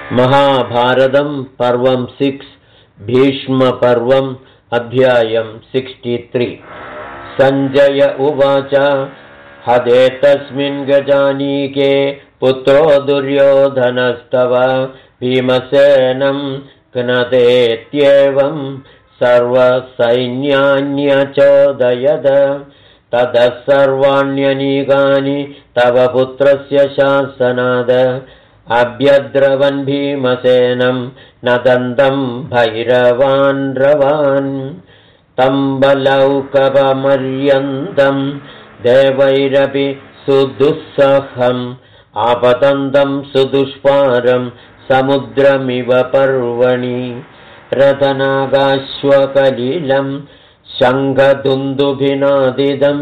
महाभारतं पर्वं 6 भीष्मपर्वम् अध्यायं 63 सञ्जय उवाच हदे तस्मिन् गजानीके पुत्रो दुर्योधनस्तव भीमसेनं घ्नतेत्येवं सर्वसैन्यान्यचोदयद ततः सर्वाण्यनीकानि तव पुत्रस्य शासनाद अभ्यद्रवन् भीमसेनं नदन्तं भैरवान् रवान् तं बलौकवमर्यन्तं देवैरपि सुदुस्सहम् आपतन्तं सुदुष्पारं समुद्रमिव पर्वणि रथनागाश्वकलिलं शङ्खदुन्दुभिनादिदम्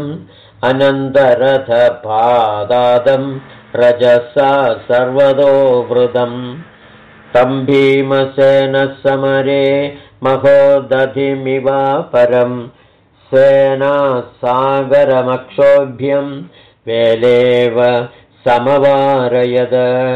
अनन्तरथपादादं रजसा सर्वतो वृतं तं भीमसेनसमरे महोदधिमिवापरं सेनासागरमक्षोभ्यं वेलेव समवारयद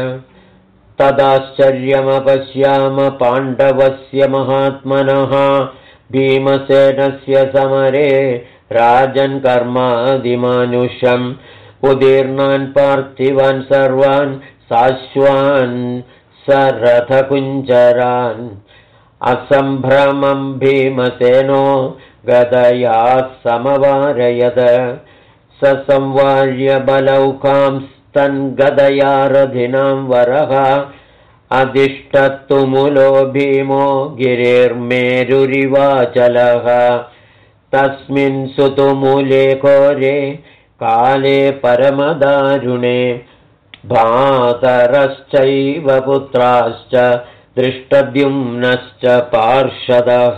तदाश्चर्यमपश्याम पाण्डवस्य महात्मनः भीमसेनस्य समरे राजन् कर्मादिमानुषम् उदीर्णान् पार्थिवान् सर्वान् साश्वान् सरथकुञ्जरान् असम्भ्रमं भीमसेनो गदया समवारयद ससंवार्य बलौकांस्तन् गदया रथिनां वरः अधिष्ठत्तुमुलो भीमो गिरिर्मेरुरिवाचलः तस्मिन् सुतुमूले घोरे काले परमदारुणे भ्रातरश्चैव पुत्राश्च दृष्टद्युम्नश्च पार्षदः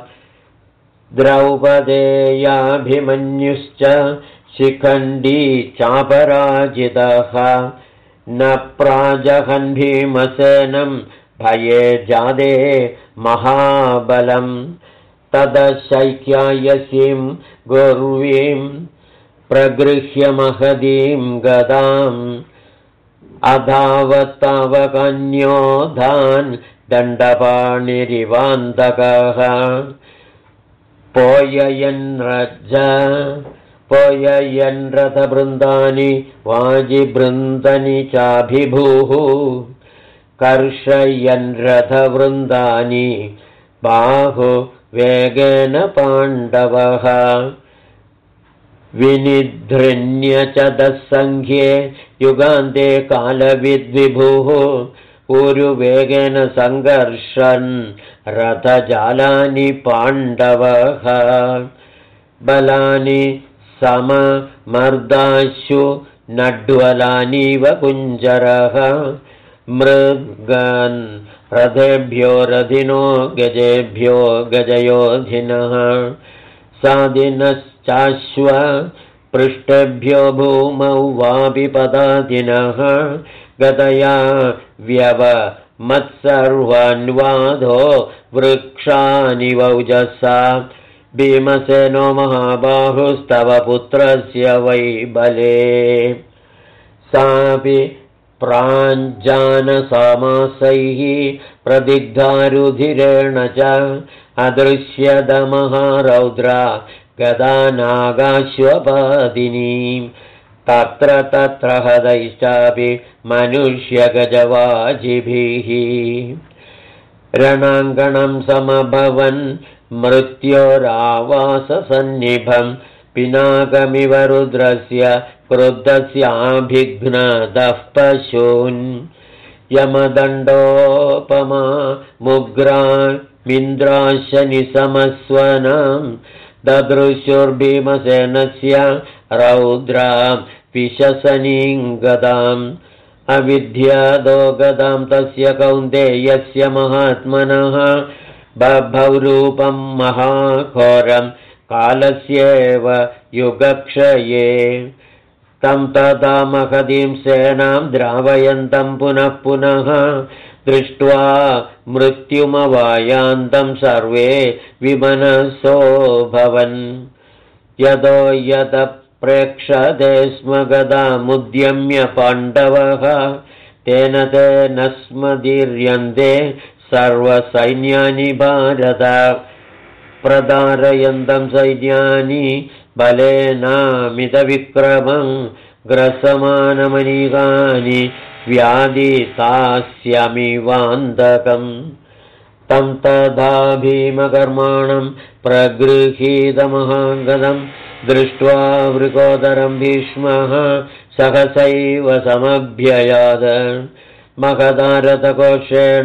द्रौपदेयाभिमन्युश्च शिखण्डी चापराजितः न प्राजहन् भीमसेनं भये जादे महाबलं तदशैक्यायसीं गुर्वीं प्रगृह्य महदीं गदाम् अधावत्तावकन्योधान् दण्डपाणिरिवान्तकः पोययन् रथवृन्दानि वाजिबृन्दनि चाभिभूः कर्षयन् रथवृन्दानि बाहुवेगेन पाण्डवः विनिधृण्य च दस्सङ्ख्ये युगान्ते कालविद्विभुः ऊरुवेगेन सङ्घर्षन् रथजालानि पाण्डवः बलानि सममर्दाशु नड्वलानीव कुञ्जरः मृगन् रथेभ्यो रथिनो गजेभ्यो गजयोधिनः सादिनश्चाश्व पृष्ठेभ्यो भूमौ वापि पदातिनः गदया व्यवमत्सर्वान्वादो वृक्षानि वौजसा भीमसेनो महाबाहुस्तव पुत्रस्य वै बले सापि प्राञ्जानसामासैः प्रदिग्धारुधिरेण च अदृश्यदमहारौद्रा गदानागाश्वपादिनीं तत्र तत्र हदैश्चापि मनुष्यगजवाजिभिः रणाङ्गणं समभवन् मृत्योरावाससन्निभं पिनाकमिव रुद्रस्य क्रुद्धस्याभिघ्नदः पशून् यमदण्डोपमा मुग्रामिन्द्राशनिसमस्वनं ददृशुर्भीमसेनस्य रौद्रां विशसनीं गदाम् अविद्यादो गदां तस्य कौन्तेयस्य महात्मनः बभौ रूपं महाघोरं कालस्येव युगक्षये तं तदा महतीं सेनां द्रावयन्तं पुनः पुनः दृष्ट्वा मृत्युमवायान्तं सर्वे विमनसो भवन् यतो यत प्रेक्षते स्म गदामुद्यम्य पाण्डवः तेन तेन स्मदीर्यन्ते सर्वसैन्यानि भारत प्रदारयन्तं सैन्यानि बलेनामितविक्रमं ग्रसमानमनीकानि व्याधितास्यमिवान्तकम् तं तदा भीमकर्माणं प्रगृहीतमहागदं दृष्ट्वा वृकोदरं भीष्मः सहसैव समभ्ययाद महदारथकोशेन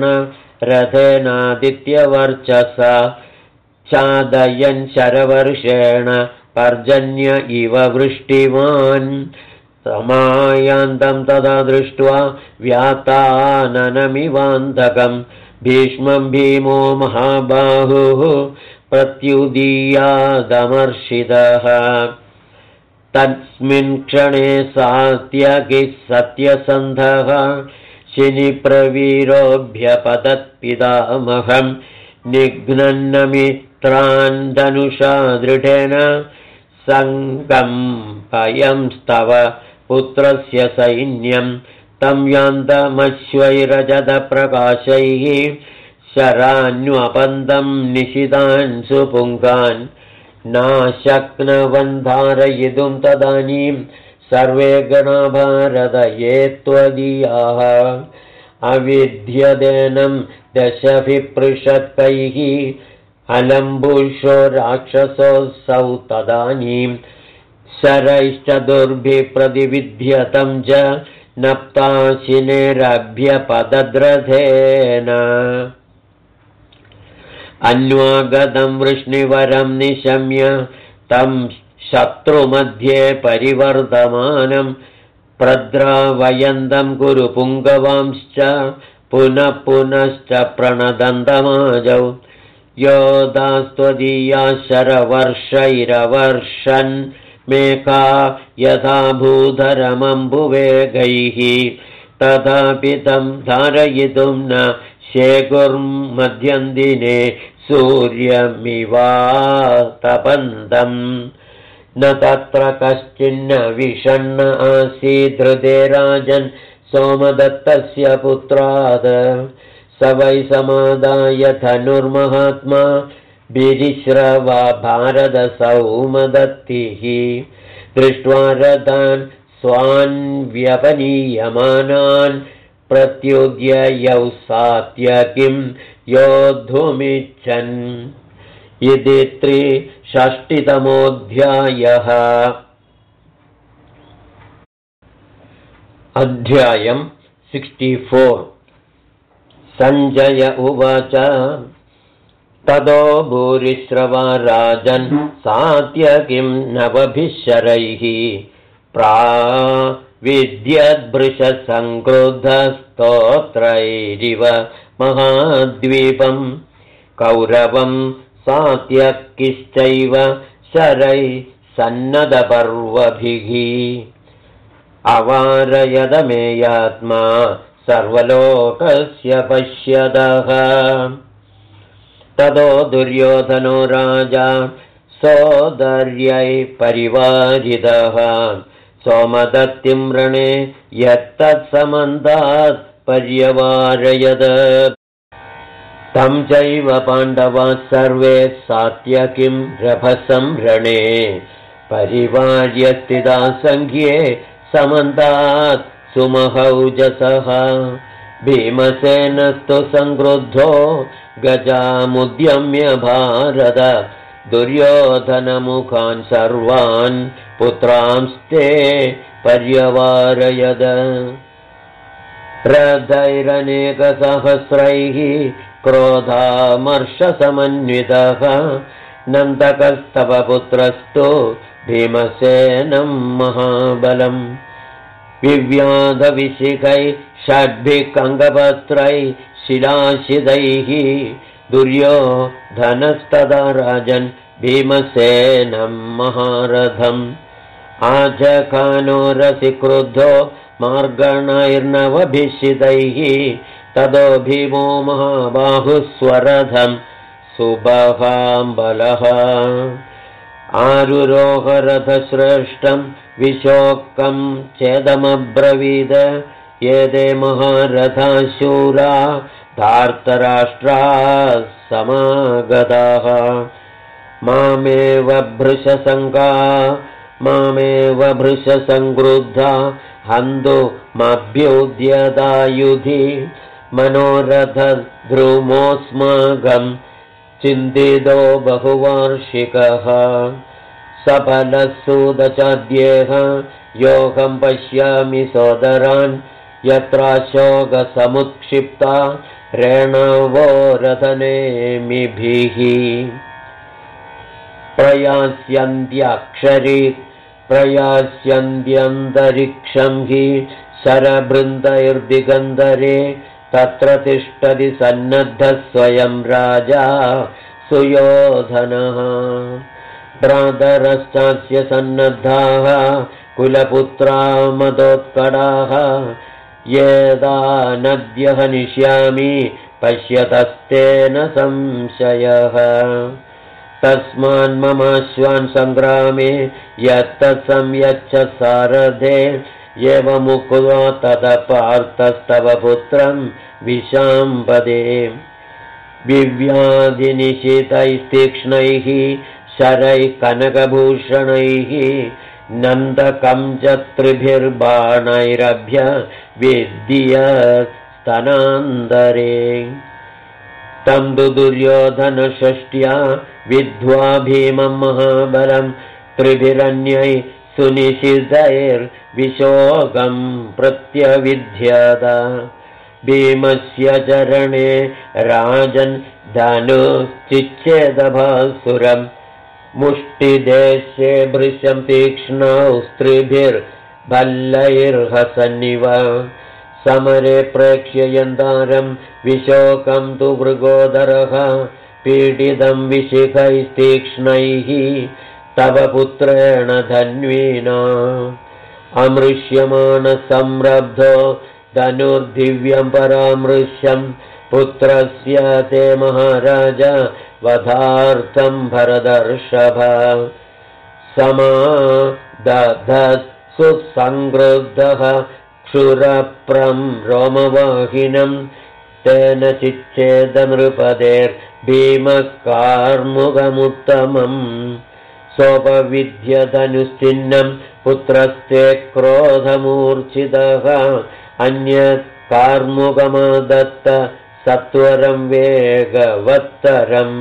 रथेनादित्यवर्चसा चादयन् शरवर्षेण पर्जन्य इव वृष्टिमान् समायान्तं तदा दृष्ट्वा व्याताननमिवान्तकम् भीष्मं भीमो महाबाहुः प्रत्युदीयादमर्षितः तस्मिन् क्षणे सात्यकिः सत्यसन्धः शिनिप्रवीरोऽभ्यपतत्पितामहं निघ्नन्नमित्रान् धनुषा दृढेन सङ्कम्पयंस्तव पुत्रस्य सैन्यं तं यान्तमश्वैरजतप्रकाशैः शरान्वपन्दं निशितान् सुपुङ्गान् नाशक्नवन्धारयितुं तदानीं सर्वे गणा भारत ये त्वदीयाः अविद्यदेनं दशभिपृषत्कैः अलम्बुषो राक्षसोऽसौ तदानीं शरैश्चतुर्भिः प्रतिविध्यतं च नप्ताशिनेरभ्यपदद्रथेन अन्वागतं वृष्णिवरं निशम्य तं शत्रुमध्ये परिवर्तमानं प्रद्रावयन्तं कुरु पुङ्गवांश्च पुनः पुनश्च प्रणदन्तमाजौ योधास्त्वदीया शरवर्षैरवर्षन् मेका यथा भूधरमम्बुवेगैः तथापि तं धारयितुं न शेकुर्मध्यं दिने सूर्यमिवातपन्तम् न तत्र कश्चिन्न विषण्ण आसीदृते राजन् सोमदत्तस्य पुत्रात् स वै समादाय धनुर्महात्मा बिरिश्रवा भारतसौमदत्तिः दृष्ट्वा रथान् स्वान् व्यपनीयमानान् प्रत्युद्ययौ सात्यकिं योद्धुमिच्छन् इति 3षष्टितमोऽध्यायः। अध्यायं 64। सञ्जय उवाच ततो भूरिश्रवा राजन् सात्यकिं नवभिश्शरैः प्राविद्यद्भृशसङ्क्रुद्धस्तोत्रैरिव महाद्वीपं कौरवं सात्यकिश्चैव शरैः सन्नदपर्वभिः अवारयदमेयात्मा सर्वलोकस्य पश्यतः ततो दुर्योधनो राजा सोदर्यै परिवारितः सोमदत्तिं रणे यत्तत्समन्तात् पर्यवारयद तं चैव पाण्डवाः सर्वे सात्यकिं रभसं रणे परिवार्य स्थिता सङ्ख्ये समन्तात् सुमहौजसः भीमसेनस्तु संक्रुद्धो गजामुद्यम्य भारत दुर्योधनमुखान् सर्वान् पुत्रांस्ते पर्यवारयद रथैरनेकसहस्रैः क्रोधामर्षसमन्वितः नन्दकस्तव पुत्रस्तु भीमसेनं महाबलम् विव्याधविशिखैः षड्भिः अङ्गपत्रैः शिलाशिदैः दुर्योधनस्तदा राजन् भीमसेनं महारथम् आजखानोरसि क्रुद्धो मार्गणैर्नवभिषितैः ततो भीमो महाबाहुस्वरथं सुबहाम्बलः आरुरोहरथश्रेष्ठं विशोकं चेदमब्रवीद एते महारथाशूरा धार्तराष्ट्राः समागताः मामेव भृशसङ्क्रुद्धा हन्तुमभ्युद्यतायुधि मनोरथद्रुमोऽस्माकं चिन्तितो बहुवार्षिकः सफलः सूदचाद्येह योगं पश्यामि सोदरान् यत्राशोकसमुत्क्षिप्ता रेणवो रथनेमिभिः प्रयास्यन्त्यन्तरिक्षं हि शरबृन्दैर्दिगन्धरे तत्र तिष्ठति सन्नद्धः स्वयं राजा सुयोधनः भ्रातरश्चास्य सन्नद्धाः कुलपुत्रा मदोत्कटाः यदानद्य हनिष्यामि पश्यतस्तेन संशयः तस्मान्ममाश्वान् सङ्ग्रामे यत्तत्संयच्छ सारथे एवमुक्त्वा ततः पार्थस्तव पुत्रं विशाम्पदे विव्याधिनिशितैस्तीक्ष्णैः शरैः कनकभूषणैः नन्दकं च त्रिभिर्बाणैरभ्य विद्यस्तनान्तरे तं तु दुर्योधनषष्ट्या विद्ध्वा भीमं महाबलं त्रिभिरन्यै सुनिशितैर्विशोकं प्रत्यविध्यत भीमस्य चरणे राजन् धनुश्चिच्छेदभासुरम् मुष्टिदेशे भृशं तीक्ष्णौ स्त्रिभिर्भल्लैर्हसन्निव समरे प्रेक्ष्य यन्तारं विशोकं तु मृगोदरः पीडितं विशिखैस्तीक्ष्णैः तव पुत्रेण धन्विना अमृष्यमाणसंरब्धो धनुर्दिव्यं परामृश्यं पुत्रस्य ते महाराज वधार्थं भरदर्षभ समादधत्सु संक्रुद्धः क्षुरप्रं रोमवाहिनं तेन चिच्छेदनृपतेर्भीमकार्मुकमुत्तमम् सोपविद्यधनुश्चिह्नं पुत्रस्ते क्रोधमूर्छितः अन्यत् कार्मुकमादत्त सत्वरं वेगवत्तरम्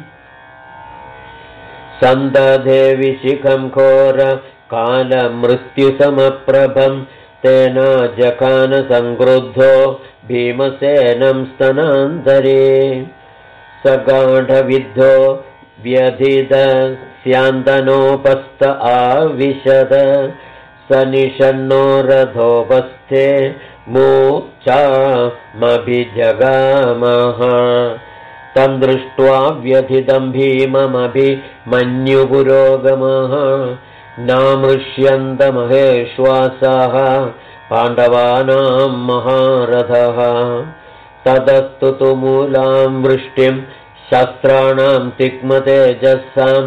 सन्दधे विशिखं घोर कालमृत्युसमप्रभं तेन जखान संक्रुद्धो भीमसेनं स्तनान्तरे सगाढविद्धो व्यधितस्यान्तनोपस्थ आविशद स निषण्णो रथोपस्थे मूर्च्छामभिजगामः तं दृष्ट्वा व्यथितं भीममभिमन्युपुरोगमः नामृष्यन्तमहेश्वासाः पाण्डवानां महारथः ततस्तु तुमूलां वृष्टिं शस्त्राणां तिक्मतेजसां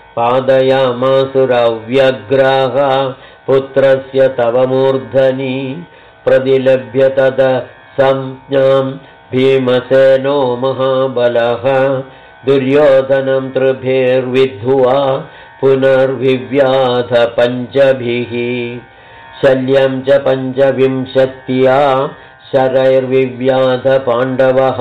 पादयामासुरव्यग्राः पुत्रस्य तव मूर्धनि प्रतिलभ्य तद संज्ञां भीमसेनो महाबलः दुर्योधनं त्रिभिर्विद्ध्वा पुनर्विव्याध पञ्चभिः शल्यं च 25 शरैर्विव्याध पाण्डवः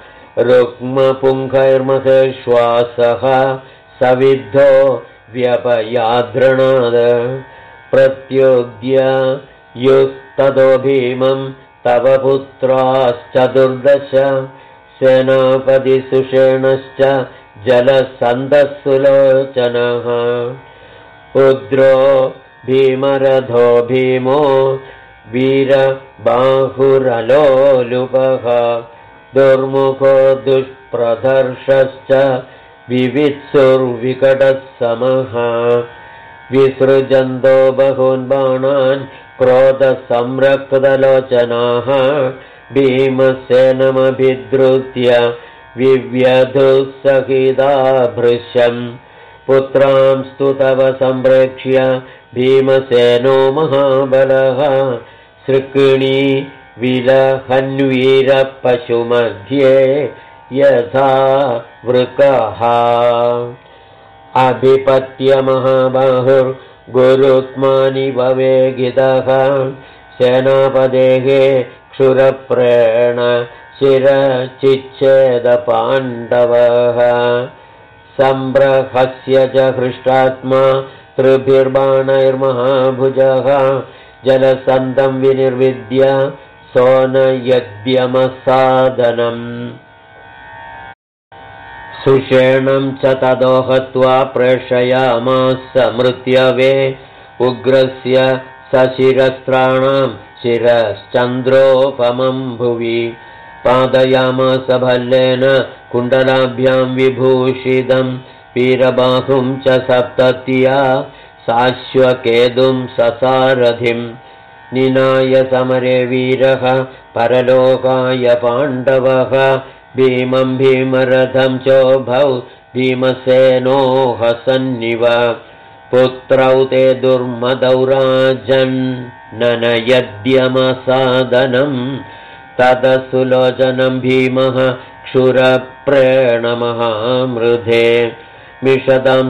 रुक्मपुङ्खैर्महेश्वासः सविद्धो व्यपयाद्रणाद प्रत्युद्य युस्ततो भीमं तव पुत्राश्चतुर्दश सेनापतिसुषेणश्च जलसन्दस्सुलोचनः उद्रो भीमरथो भीमो वीरबाहुरलोलुपः दुर्मुखो दुष्प्रदर्शश्च विवित्सुर्विकटः समः विसृजन्तो बहून् बाणान् क्रोधसंरक्तलोचनाः भीमसेनमभिद्रुत्य विव्यधुः भृशम् पुत्रांस्तु तव सम्प्रेक्ष्य भीमसेनो महाबलः सृक्णी विलहन्वीरपशुमध्ये यथा वृकः अभिपत्य महाबाहुर्गुरुत्मानिव वेगितः सेनापतेः क्षुरप्रेण शिरचिच्छेदपाण्डवः सम्प्रहस्य च हृष्टात्मा त्रिभिर्बाणैर्महाभुजः जलसन्दं विनिर्विद्य सोनयद्यमसादनम् सुषेणं च ततो हत्वा प्रेषयामास मृत्यवे उग्रस्य सशिरस्त्राणां शिरश्चन्द्रोपमं भुवि पादयामास भल्लेन कुण्डलाभ्यां विभूषितं वीरबाहुं च सप्तत्या साश्वकेतुं ससारथिं निनाय समरे वीरः परलोकाय पाण्डवः भीमं भीमरथं चोभौ भीमसेनो हसन्निव पुत्रौ ते दुर्मदौ राजन् ननयद्यमसादनं ततः सुलोचनं भीमः क्षुरप्रेणमहामृधे मिषतां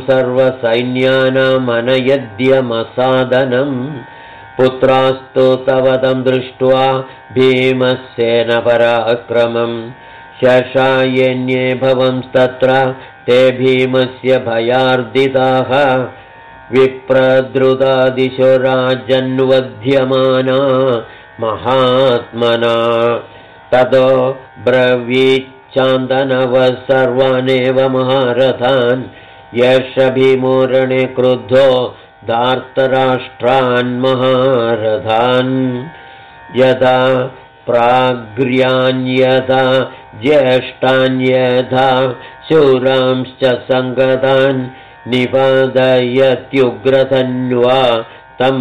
सर्वसैन्यानामनयद्यमसादनं पुत्रास्तु तव तं दृष्ट्वा भीमसेनपराक्रमं शशायन्ये भवंस्तत्र ते भीमस्य भयार्दिताः विप्रद्रुतादिशो राजन्वध्यमाना महात्मना ततो ब्रवीच्चान्दनवः सर्वानेव महारथान् यश भीमोरणे क्रुद्धो धार्तराष्ट्रान् महारथान् यथा प्राग्र्यान्यथा ज्येष्ठान्यथा शूरांश्च सङ्गतान् निपादयत्युग्रतन्वा तं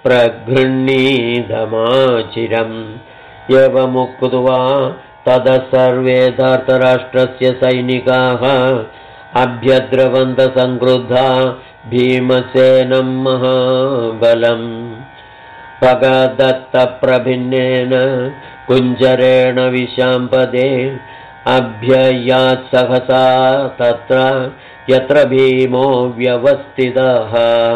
प्रगृह्णीतमाचिरम् एवमुक्त्वा ततः सर्वे धार्तराष्ट्रस्य सैनिकाः अभ्यद्रवन्तः संक्रुद्धा भीमसेनं महाबलम् भगदत्तप्रभिन्नेन कुञ्जरेण विशाम्पदे अभ्ययात् सहसा तत्र यत्र भीमो व्यवस्थितः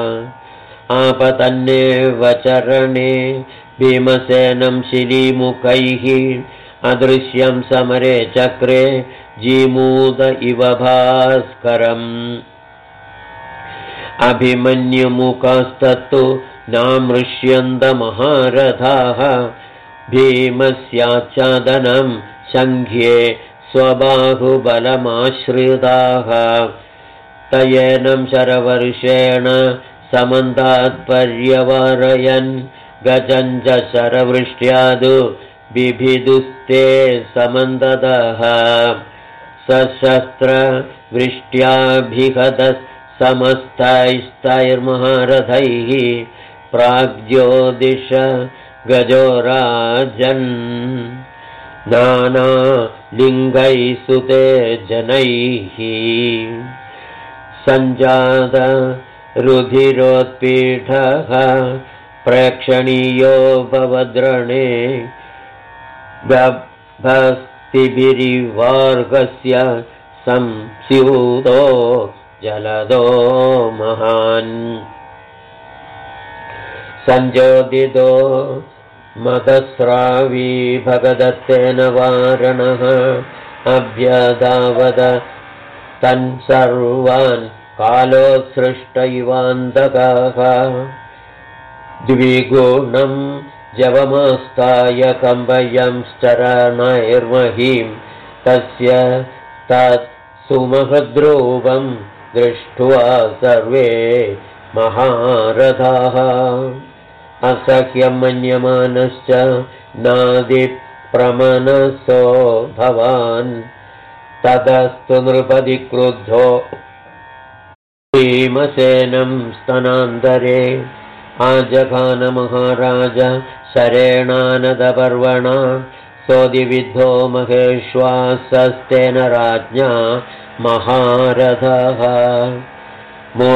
आपतन्नेव चरणे भीमसेनं शिलीमुखैः अदृश्यं समरे चक्रे जीमूत इव भास्करम् अभिमन्युमुखस्तत्तु नामृष्यन्तमहारथाः भीमस्याच्छादनं शङ्घ्ये स्वबाहुबलमाश्रिताः तयेनं शरवर्षेण समन्तात्पर्यवारयन् गजं च शरवृष्ट्यादु बिभिदुस्ते समन्दतः सशस्त्रवृष्ट्याभिहतः समस्तैस्तैर्महारथैः प्राग्ज्योतिष गजो राजन् नानालिङ्गैः सुते जनैः सञ्जात रुधिरोत्पीठः प्रेक्षणीयो भवद्रणे गभस्तिभिरिवार्गस्य संस्यूतो जलदो महान् संजोदितो मदस्रावी भगदत्तेन वारणः अभ्यधावद तन् सर्वान् कालोत्सृष्ट इवान्धकाः द्विगुणं जवमास्ताय कम्बयंश्चरणैर्महीं तस्य तत्सुमहद्रूपं दृष्ट्वा सर्वे महारथाः असह्यं मन्यमानश्च नादिप्रमनसो भवान् ततस्तु नृपति क्रुद्धो भीमसेनं स्तनान्तरे आजघान महाराज शरेणानदपर्वणा सोदिविद्धो महेश्वासस्तेन राज्ञा महारथः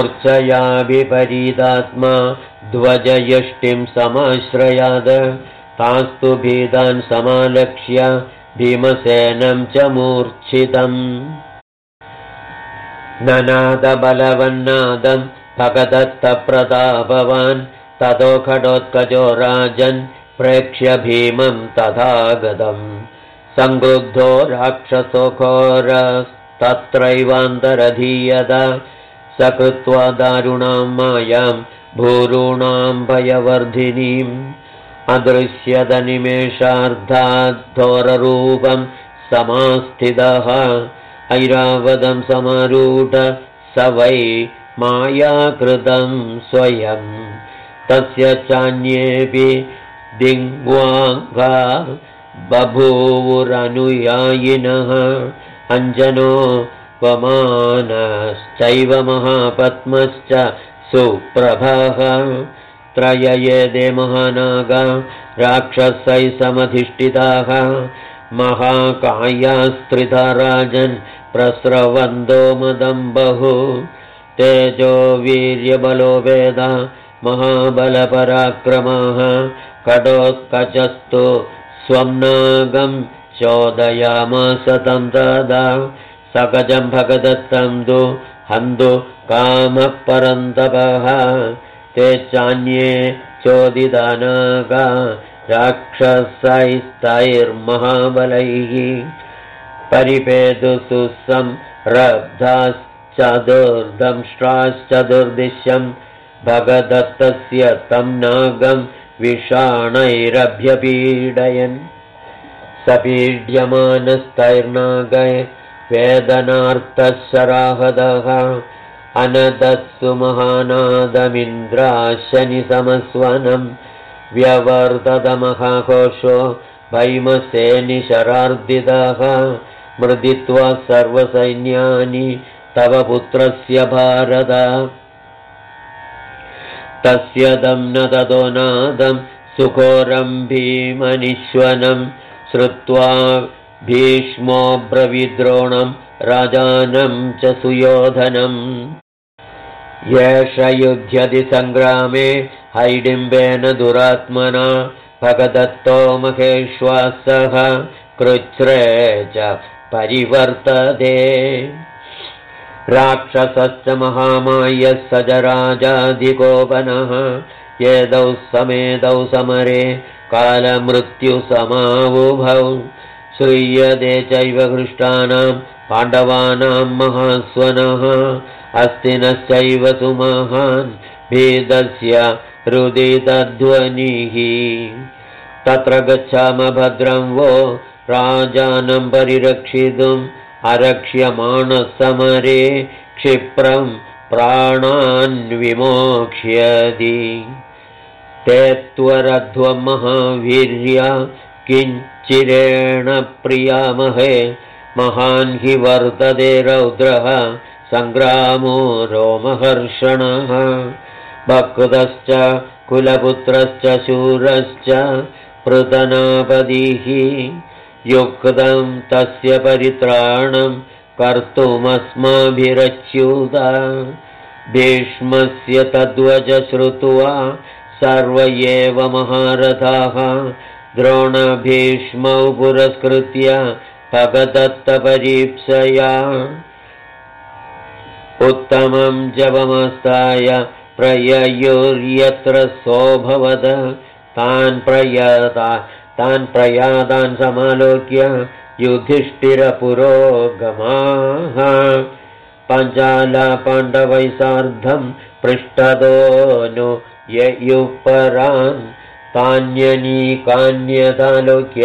मूर्च्छया विपरीतात्मा ध्वजयष्टिं समाश्रयाद तास्तु भीतान् समालक्ष्य भीमसेनं च मूर्च्छितम् ननादबलवन्नादं भगदत्तप्रतापवान् ततो खडोत्कचो राजन् प्रेक्ष्य भीमं तथागतम् संक्रुद्धो राक्षसो घोरस्तत्रैवान्तरधीयत सकृत्वा दारुणां मायां भूरूणां भयवर्धिनीम् अदृश्यत निमेषार्धाद्धोररूपं समास्थितः ऐरावतं समारूढ स वै मायाकृतं स्वयं तस्य चान्येऽपि दिङ्वाङ्गा बभूवुरनुयायिनः अञ्जनो वमानश्चैव महापद्मश्च सुप्रभः त्रययेदे महानागा राक्षसैः समधिष्ठिताः महाकायास्त्रिधा राजन् प्रस्रवन्तो मदं बहु तेजो वीर्यबलो वेद महाबलपराक्रमः खडोत्कचस्तु स्वं नागं चोदयामास तं तदा सकजं भगदत्तं तु हन्तु कामः परन्तपः ते चान्ये चोदिता नागा राक्षसैस्तैर्महाबलैः परिपेतुः संरब्धाश्चतुर्दंष्ट्राश्चतुर्दिश्यं भगदत्तस्य तं नागं विषाणैरभ्यपीडयन् सपीड्यमानस्तैर्नागै वेदनार्तः शराहदः अनदत्सु महानादमिन्द्राशनिसमस्वनं व्यवर्ततमहाघोषो भीमसेनिशरार्दितः मृदित्वा सर्वसैन्यानि तव पुत्रस्य भारत तस्य दं न ततो नादं सुघोरं भीमनिश्वनं श्रुत्वा भीष्मो ब्रवीद्रोणं राजानं च सुयोधनम् एष युध्यति सङ्ग्रामे हैडिम्बेन दुरात्मना भगदत्तो महेश्वासः कृच्छ्रे च परिवर्तते राक्षसश्च महामायः स च राजाधिकोपनः एतौ समेतौ समरे कालमृत्युसमावुभौ श्रूयते चैव हृष्टानां पाण्डवानां महास्वनः अस्तिनश्चैव सुमहान् भीतस्य रुदितध्वनिः तत्र गच्छाम भद्रं वो राजानं परिरक्षितुम् अरक्ष्यमाणः समरे क्षिप्रं प्राणान् विमोक्ष्यति ते त्वरध्वं महावीर्या किञ्चिरेण प्रियामहे महान् हि वर्तते रौद्रः सङ्ग्रामो रोमहर्षणः भक्तश्च कुलपुत्रश्च शूरश्च पृतनापतिः युक्तं तस्य परित्राणं कर्तुमस्माभिरच्युत भीष्मस्य तद्वच श्रुत्वा सर्व एव महारथाः द्रोणभीष्मौ पुरस्कृत्य भगदत्तपरीप्सया उत्तमं जपमस्ताय प्रययुर्यत्र सोऽभवद तान् प्रयातान् समालोक्य युधिष्ठिरपुरोगमाः पञ्चाला पाण्डवैः सार्धं पृष्ठतो ययुपरान् तान्यनीकान्यतालोक्य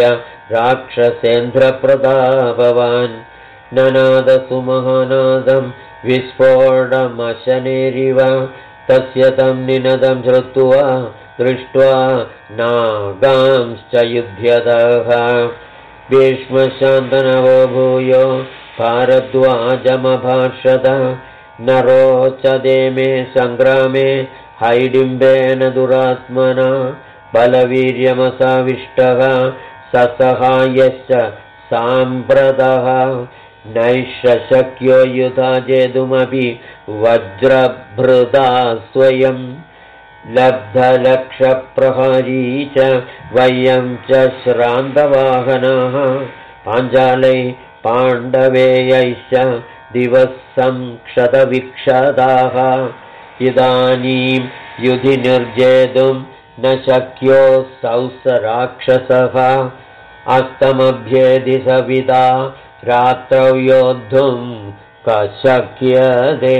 राक्षसेन्द्रप्रतापवान् ननादसुमहानादं विस्फोटमशनेरिव तस्य तं निनदं श्रुत्वा दृष्ट्वा नागांश्च युध्यतः भीष्मशान्तनवो भूयो भारद्वाजमभाषत न रोचते मे सङ्ग्रामे हैडिम्बेन दुरात्मना बलवीर्यमसाविष्टः ससहायश्च साम्प्रतः नैशशक्यो युधा जेतुमपि वज्रभृता स्वयं लब्धलक्षप्रहारी च वयं च श्रान्तवाहनाः पाञ्चालै पाण्डवेयैश्च दिवसं क्षतविक्षताः इदानीं युधि निर्जेतुं न शक्योऽसौ स राक्षसः अस्तमभ्येधि सविता रात्रौ योद्धुं क शक्यते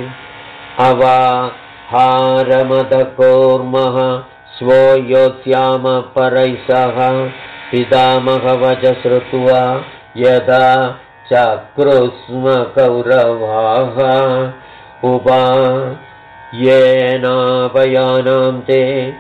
अवाहारमदकोर्मः स्वो योत्स्यामपरैः सह पितामहवच श्रुत्वा यदा चक्रुस्म कौरवाः उपायेनापयानां ते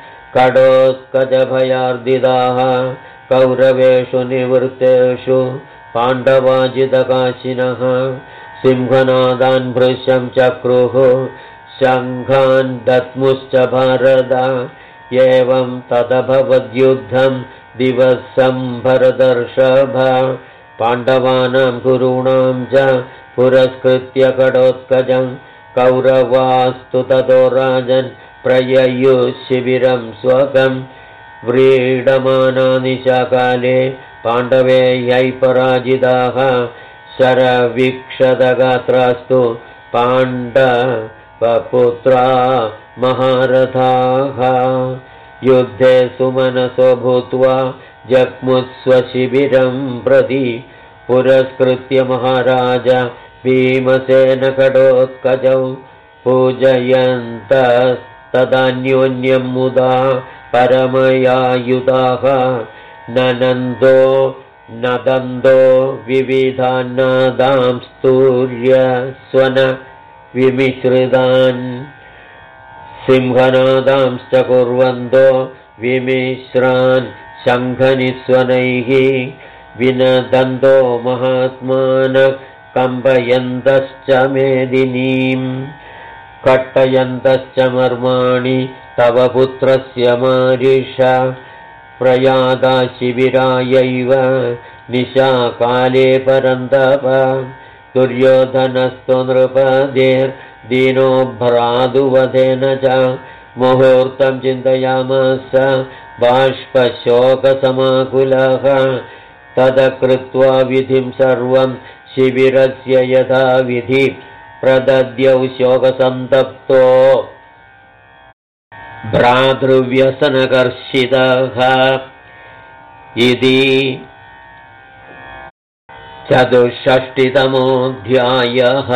कडोत्कचभयार्दिताः कौरवेषु निवृत्तेषु पाण्डवाजितकाशिनः सिंहनादान् भृशं चक्रुः शङ्खान् दद्मुश्च भारत एवं तदभवद्युद्धं दिवसं भरतर्षभ पाण्डवानां गुरूणां च पुरस्कृत्य कडोत्कजं कौरवास्तु ततो राजन् प्रययुः शिबिरं स्वकं व्रीडमाना निशाकाले पाण्डवेयै पराजिताः शरवीक्षतगात्रास्तु पाण्डवपुत्रा महारथाः युद्धे सुमनसो भूत्वा जग्मुस्वशिबिरं प्रति पुरस्कृत्य महाराज भीमसेन कडोत्कजौ पूजयन्तस्तदान्योन्यं मुदा परमयायुधाः नदन्दो विविधान्नादां स्तूर्यस्वन विमिश्रितान् सिंहनादांश्च कुर्वन्तो विमिश्रान् शङ्खनिस्वनैः विनदन्तो महात्मानः कम्पयन्तश्च मेदिनीम् कट्टयन्तश्च मर्माणि तव पुत्रस्य मारिष प्रयादा शिबिरायैव निशाकाले परन्तप दुर्योधनस्तु नृपतेर्दीनो भ्रातुवधेन च मुहूर्तं चिन्तयामास बाष्पशोकसमाकुलः तदकृत्वा विधिं सर्वं शिबिरस्य यथा विधि प्रदद्यौ शोकसन्तप्तो भ्रातृव्यसनकर्षितः इति 64तमोऽध्यायः।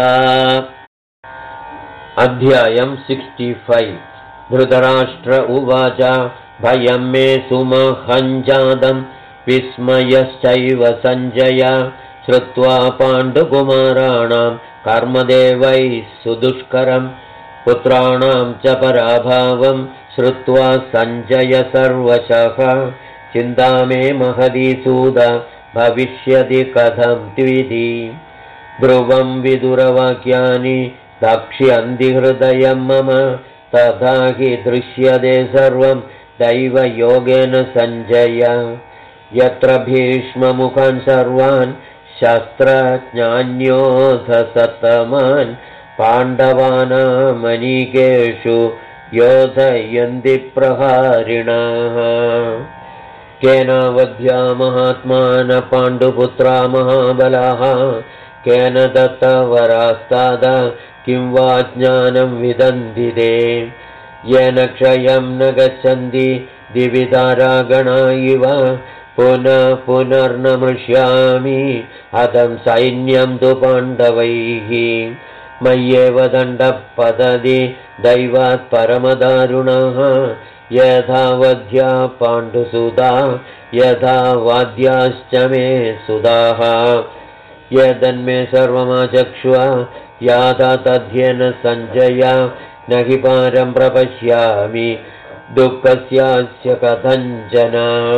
अध्यायं 65। धृतराष्ट्र उवाच भयं मे सुमहञ्जातं विस्मयश्चैव सञ्जय श्रुत्वा पाण्डुकुमाराणां कर्मदेवैः सुदुष्करं पुत्राणां च पराभावं श्रुत्वा सञ्जय सर्वशः चिन्ता मे महती सूद भविष्यति कथं त्विति ध्रुवं विदुरवाक्यानि दाक्ष्यन्ति हृदयं मम तथा हि दृश्यते सर्वं दैवयोगेन सञ्जय यत्र भीष्ममुखान् सर्वान् शस्त्रज्ञान्योऽथ सत्तमान् पाण्डवानामनीकेषु योधयन्ति प्रहारिणः केनावध्या महात्मान पाण्डुपुत्रा महाबलाः केन दत्तवरास्ताद किं वा ज्ञानं विदन्ति ते येन क्षयं न गच्छन्ति दिवितारागणा इव पुनः पुनर्नमृष्यामि हतं सैन्यं तु पाण्डवैः मय्येव दण्डः पतति दैवात् परमदारुणः यथा वध्या पाण्डुसुता यथा वाद्याश्च मे सुधाः यदन्मे सर्वमाचक्ष्व याथा तद्येन सञ्जय न हि पारं प्रपश्यामि दुःखस्यास्य कथञ्चन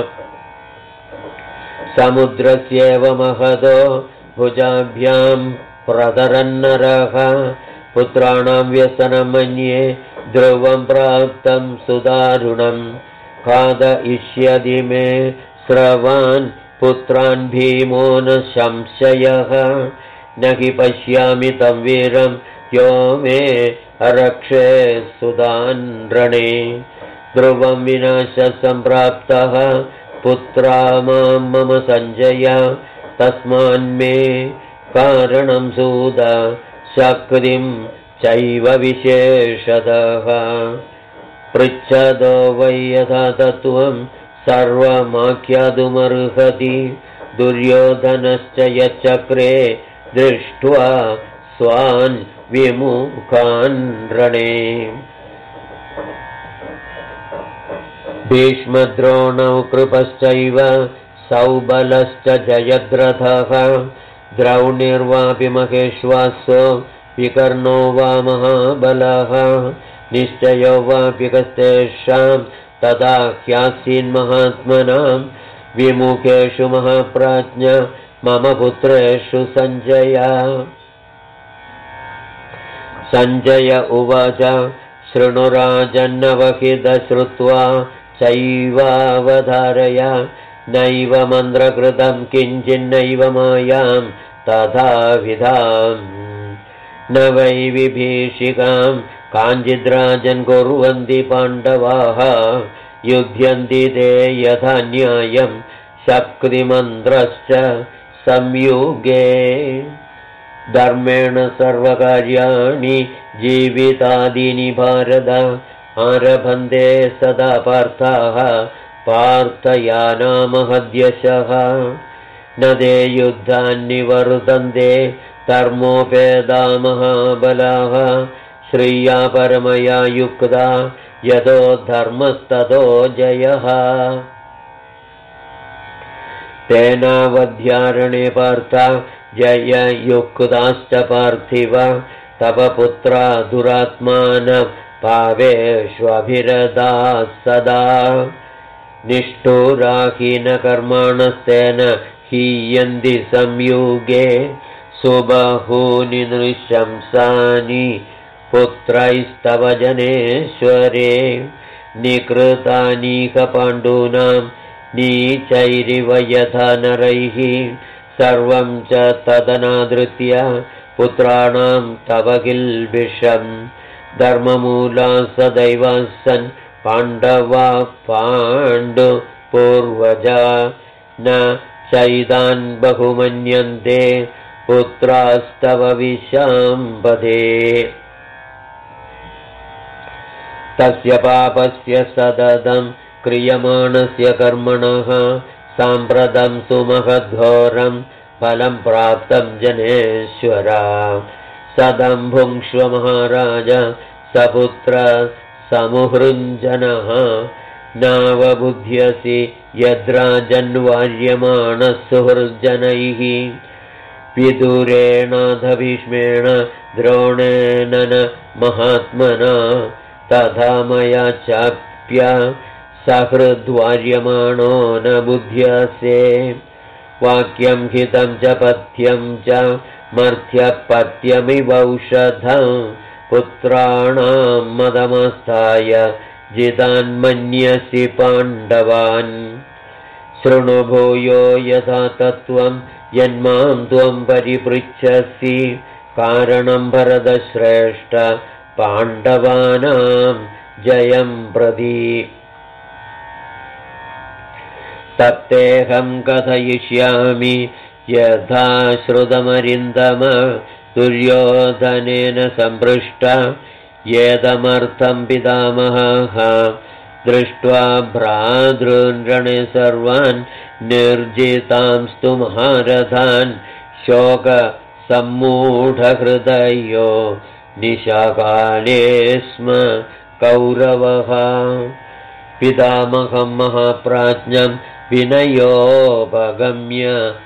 समुद्रस्येव महतो भुजाभ्यां प्रतरन्नरः पुत्राणां व्यसनं मन्ये ध्रुवं प्राप्तं सुदारुणं खादयिष्यति मे स्रवान् पुत्रान् भीमो न संशयः न हि पश्यामि तं वीरं यो मे अरक्षे सुदान् रणे ध्रुवं विनाशसम्प्राप्तः पुत्रा मां मम सञ्जय तस्मान्मे कारणं सूद शक्तिं चैव विशेषतः पृच्छदो वै यथा तत्त्वं सर्वमाख्यातुमर्हति दुर्योधनश्च यच्चक्रे दृष्ट्वा स्वान् विमुखान् रणे भीष्मद्रोणौ कृपश्चैव सौबलश्च जयद्रथः द्रौणिर्वापि महेश्वासो विकर्णो वा महाबलः निश्चयो वापि कस्तेषां तदा ह्यासीन्महात्मनां विमुखेषु महाप्राज्ञ मम पुत्रेषु सञ्जय उवाच शृणुराजन्नवहितश्रुत्वा चैवावधारय नैव मन्त्रकृतं किञ्चिन्नैव मायां तथाविधां न वै विभीषिकां काञ्चिद्राजन् कुर्वन्ति पाण्डवाः युध्यन्ति ते यथा न्यायं शक्तिमन्त्रश्च संयुगे धर्मेण सर्वकार्याणि जीवितादीनि भारत आरभन्ते सदा पार्थाः पार्थयानामहद्यशः न ते युद्धान्निवर्तन्ते धर्मोपेदा महाबलाः श्रिया परमया युक्ता यतो धर्मस्ततो जयः तेनावध्यारणे पार्था जययुक्ताश्च पार्थिव तव पुत्रा दुरात्मानः पावेष्वभिरताः सदा निष्ठुराहीनकर्माणस्तेन हीयन्ति संयुगे सुबहूनि नृशंसानि पुत्रैस्तव जनेश्वरे निकृतानीक पाण्डूनां नीचैरिव यथा नरैः सर्वं च तदनादृत्य पुत्राणां तव किल्बिषम् धर्ममूला सदैव सन् पाण्डवा पाण्डुपूर्वजा न चैतान् बहुमन्यन्ते पुत्रास्तव विशाम्पदे तस्य पापस्य सततं क्रियमाणस्य कर्मणः साम्प्रतं सुमहद्घोरं फलं प्राप्तं जनेश्वरा सदं भुङ्क्ष्व महाराज सपुत्र समुहृञ्जनः नावबुध्यसि यद्राजन्वार्यमाणः सुहृज्जनैः विदुरेणाथ भीष्मेण द्रोणेन न महात्मना तथा मया चाप्य सहृद्वार्यमाणो न बुध्यसे वाक्यं हितं च पथ्यं च मर्थ्यपथ्यमिवौषधं पुत्राणां मदमस्थाय जितान्मन्यसि पाण्डवान् शृणु भूयो यथा तत्त्वं यन्मां त्वं परिपृच्छसि कारणं भरतश्रेष्ठ पाण्डवानां जयं प्रति तत्तेऽहं कथयिष्यामि यथा श्रुतमरिन्दम दुर्योधनेन सम्पृष्ट येदमर्थं पितामहः दृष्ट्वा भ्रातॄन् सर्वान् निर्जितांस्तु महारथान् शोकसम्मूढहृदयो निशाकाले स्म कौरवः पितामहं महाप्राज्ञं विनयोपगम्य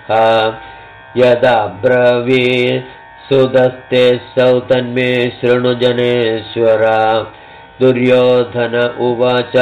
यदाब्रवीत् सुदस्ते सौतन्मे शृणु जनेश्वरा दुर्योधन उवाच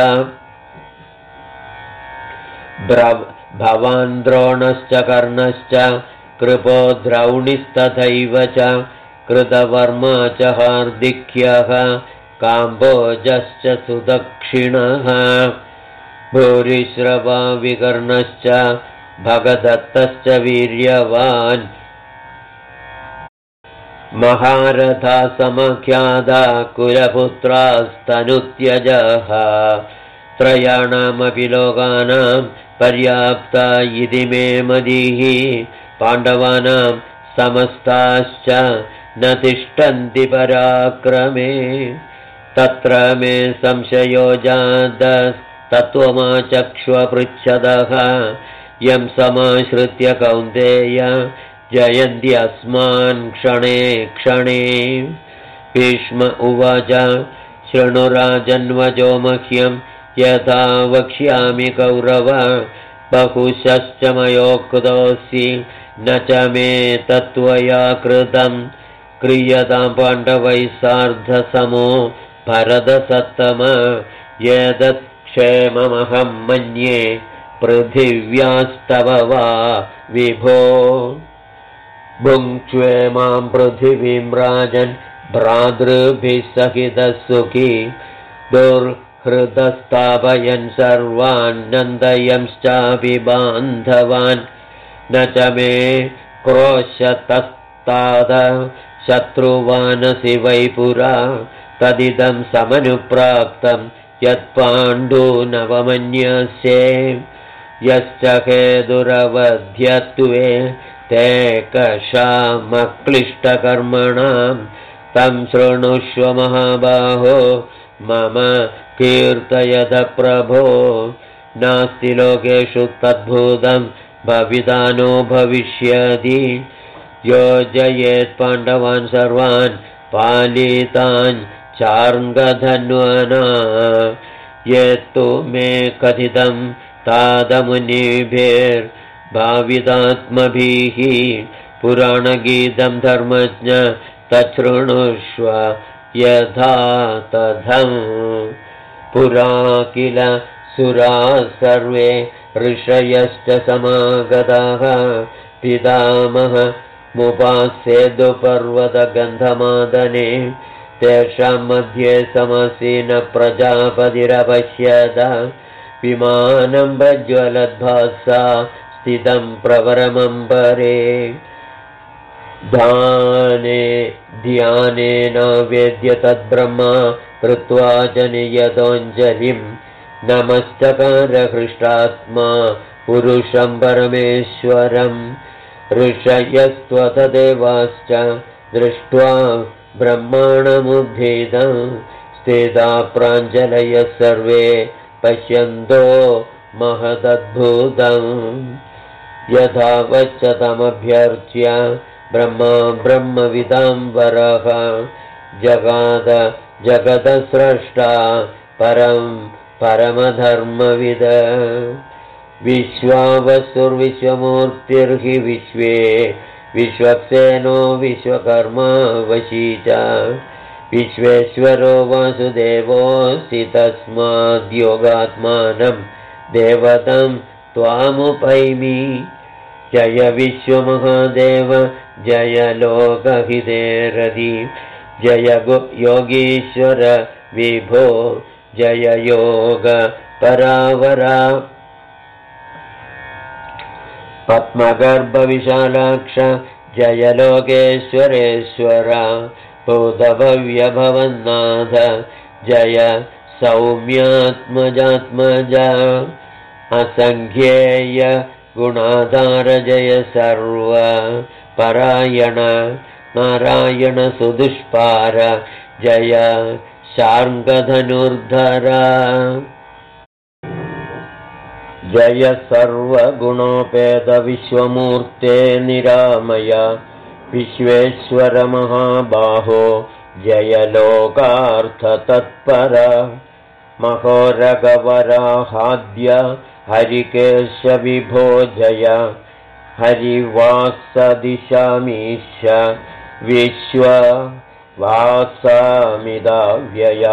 भवान् द्रोणश्च कर्णश्च कृपो द्रौणिस्तथैव च कृतवर्मा च हार्दिक्यः काम्बोजश्च सुदक्षिणः भूरिश्रवा विकर्णश्च भगदत्तश्च वीर्यवान् महारथा समख्यादा कुलपुत्रास्तनुत्यजः त्रयाणामपि लोकानां पर्याप्ता इति मे मतिः पाण्डवानां समस्ताश्च न तिष्ठन्ति पराक्रमे तत्र मे संशयो जातस्तत्त्वमाचक्ष्वपृच्छदः यं समाश्रित्य कौन्तेय जयन्ति अस्मान् क्षणे क्षणे भीष्म उवाच शृणुराजन्वजो मह्यं यथा वक्ष्यामि कौरव बहुशश्च मयोक्तोऽसि न च मे तत्त्वया कृतं क्रियतां पाण्डवैः सार्धसमो भरतसत्तम एतत् क्षेममहं मन्ये पृथिव्यास्तव वा विभो भुङ्क्ष्वेमां पृथिवीं राजन् भ्रातृभिः सहितः सुखी दुर्हृदस्थापयन् सर्वान् नन्दयंश्चापि बान्धवान् न च मे क्रोशतस्ताद शत्रुवानसि वै पुरा तदिदं समनुप्राप्तं यत्पाण्डूनवमन्यसे यश्च हेतुरवध्यत्वे ते कषामक्लिष्टकर्मणां तं शृणुष्व महाबाहो मम कीर्तयद प्रभो नास्ति लोकेषु तद्भूतं भवितानो भविष्यति योजयेत् पाण्डवान् सर्वान् पालितान् चार्ङ्गधन्वना यत्तु मे कथितं तादमुनिभिर्भावितात्मभिः पुराणगीतं धर्मज्ञ तच्छृणुष्व यथा तथं पुरा किल सुराः सर्वे ऋषयश्च समागताः पितामहमुपास्येदुपर्वतगन्धमादने तेषां मध्ये समसीन प्रजापतिरपश्यत विमानं प्रज्वलद्भासा स्थितं प्रवरमम्बरे ध्यानेन वेद्य तद्ब्रह्मा कृत्वा च नियतोऽञ्जलिं नमस्चकार हृष्टात्मा पुरुषं परमेश्वरं ऋषयस्त्वथ देवाश्च दृष्ट्वा ब्रह्माणमुद्धितं स्थिता प्राञ्जलयः सर्वे पश्यन्तो महदद्भुतं यथा वच्च ब्रह्मा ब्रह्मविदाम्बरः जगाद जगदस्रष्टा परं परमधर्मविद विश्वावसुर्विश्वमूर्तिर्हि विश्वे विश्वक्सेनो विश्वकर्मा वशी च विश्वेश्वरो वासुदेवोऽसि तस्माद्योगात्मानं देवतं त्वामुपैमि जय विश्वमहादेव जय लोकहितेरधि जय योगीश्वर विभो जय योग परावरा पद्मगर्भविशालाक्ष जय लोकेश्वरेश्वर भूतभव्यभवन्नाथ जय सौम्यात्मजात्मज असङ्ख्येय गुणाधार जय सर्व परायण नारायण सुदुष्पार जय शार्ङ्गधनुर्धर जय सर्वगुणोपेत विश्वमूर्ते निरामय विश्वेश्वर महाबाहो जय लोकार्थतत्पर महोरगवराहाद्य हरिकेश विभो जय हरिवासदिशामीश विश्ववासामिदाव्यय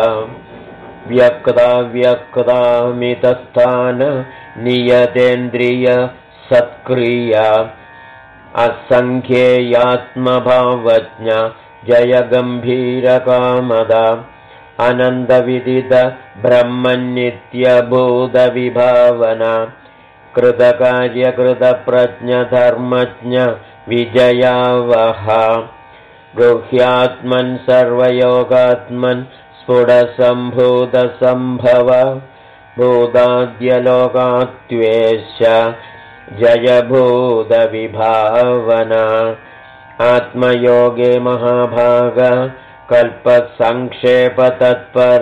व्यक्ताव्यक्तामितस्थान नियतेन्द्रिय सत्क्रिया असङ्ख्येयात्मभावज्ञ जय गम्भीरकामद अनन्दविदित ब्रह्मनित्यभूतविभावन कृतकार्यकृतप्रज्ञ धर्मज्ञ विजयावह गुह्यात्मन् सर्वयोगात्मन् स्फुटसम्भूतसम्भव भूताद्यलोकात्वेश जयभूतविभावना आत्मयोगे महाभाग कल्पसंक्षेपतत्पर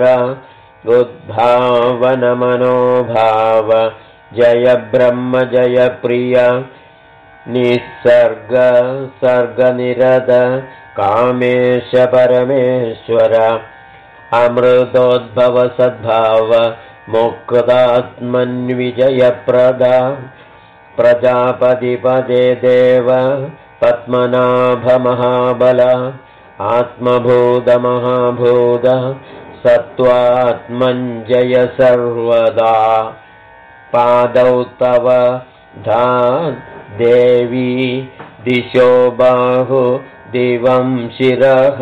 उद्भावनमनोभाव जय ब्रह्म जय प्रिय निसर्ग सर्गनिरत कामेश परमेश्वर अमृतोद्भव सद्भाव मुक्तात्मन्विजयप्रदा प्रजापतिपदे देव पद्मनाभ महाबल आत्मभूतमहाभूत सत्त्वात्मञ्जय सर्वदा पादौ तव देवी दिशो बाहु दिवं शिरः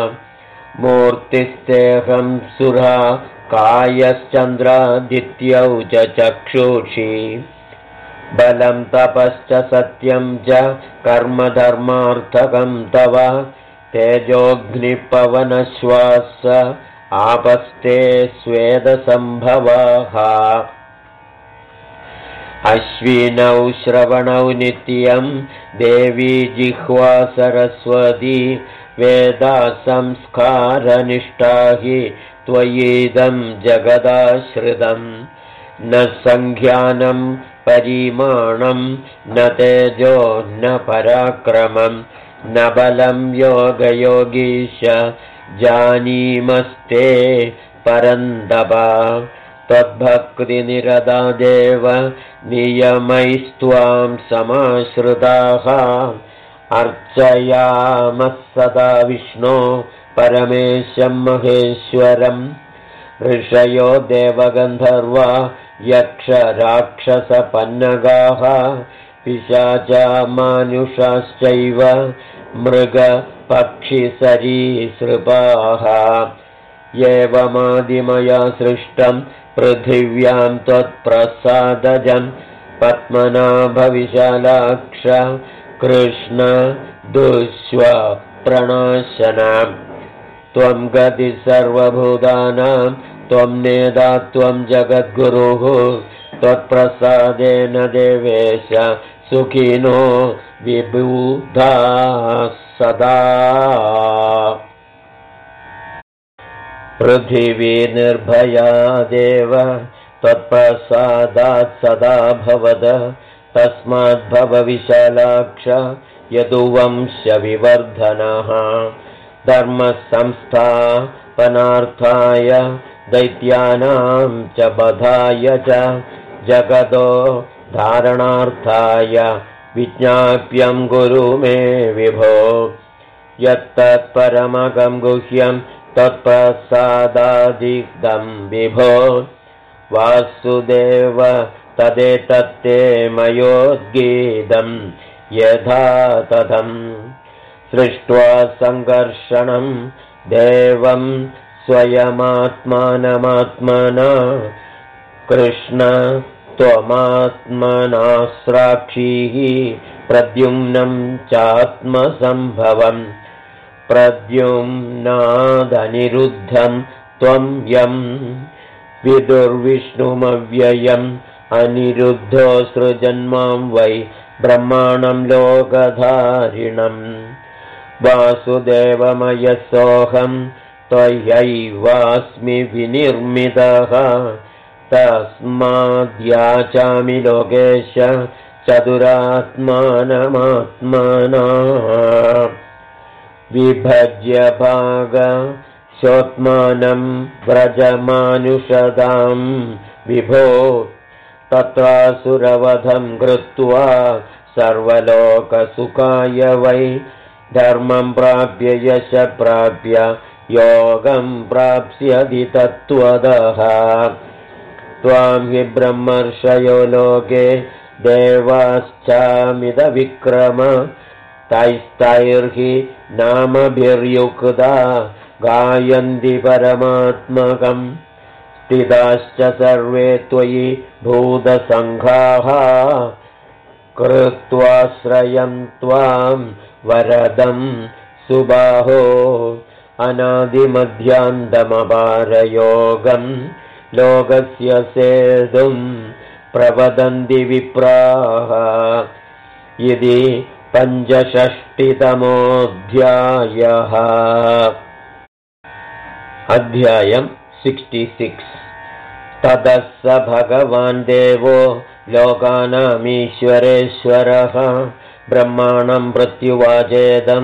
मूर्तिस्तेहं सुरा कायश्चन्द्रादित्यौ च चक्षुषी बलं तपश्च सत्यं च कर्मधर्मार्थकं तव तेजोऽग्निपवनश्वास आपस्ते स्वेदसम्भवाः अश्विनौ श्रवणौ नित्यं देवी जिह्वा सरस्वती वेदा संस्कारनिष्ठा हि त्वयीदं जगदाश्रितं न संख्यानं परिमाणं न तेजो न पराक्रमं न बलं योगयोगीश जानीमस्ते परन्तप त्वद्भक्तिनिरता देव नियमैस्त्वां समाश्रिताः अर्चयामः सदा विष्णो परमेशं महेश्वरम् ऋषयो देवगन्धर्वा यक्षराक्षसपन्नगाः पिशाचा मानुषाश्चैव मृगपक्षिसरीसृपाः एवमादिमया सृष्टं पृथिव्यां त्वत्प्रसादजं पद्मनाभविशालाक्ष कृष्ण दुष्व प्रणाशनम् त्वं गति सर्वभूतानां त्वं नेता त्वं जगद्गुरुः त्वत्प्रसादेन देवेश सुखिनो विबुधा सदा पृथिवी निर्भया देव त्वत्प्रसादात् सदा भवद तस्माद्भव विशालाक्ष यदुवंशविवर्धनः धर्मसंस्थापनार्थाय दैत्यानां च बधाय च जगतो धारणार्थाय विज्ञाप्यं गुरु मे विभो यत्तत्परमगं गुह्यं तत्प्रसादादिदं विभो वासुदेव तदेतत्ते मयोद्गीतं यथा तथं सृष्ट्वा सङ्कर्षणं देवं स्वयमात्मानमात्मना कृष्ण त्वमात्मना साक्षीः प्रद्युम्नं चात्मसम्भवम् प्रद्युम्नादनिरुद्धं त्वं यं विदुर्विष्णुमव्ययम् अनिरुद्धो सृजन्मां वै ब्रह्माणं लोकधारिणम् वासुदेवमयसोऽहं त्वयैवास्मि विनिर्मितः तस्माद्याचामि लोकेश चतुरात्मानमात्मना विभज्य भागशोत्मानं व्रजमानुषदां विभो तत्रासुरवधं कृत्वा सर्वलोकसुखाय वै धर्मं प्राप्य यश प्राप्य योगं प्राप्स्यति तत्त्वतः त्वां हि ब्रह्मर्षयो लोके देवाश्चामिदविक्रम तैस्तैर्हि नामभिर्युक्ता गायन्ति परमात्मकम् स्थिताश्च सर्वे त्वयि भूतसङ्घाः कृत्वाश्रयं त्वां वरदं सुबाहो अनादिमध्यान्तमपारयोगं लोकस्य सेतुं प्रवदन्ति विप्राः इति 65तमोऽध्यायः। अध्यायं 66। ततः स भगवान् देवो लोकानामीश्वरेश्वरः ब्रह्माणं प्रत्युवाचेदं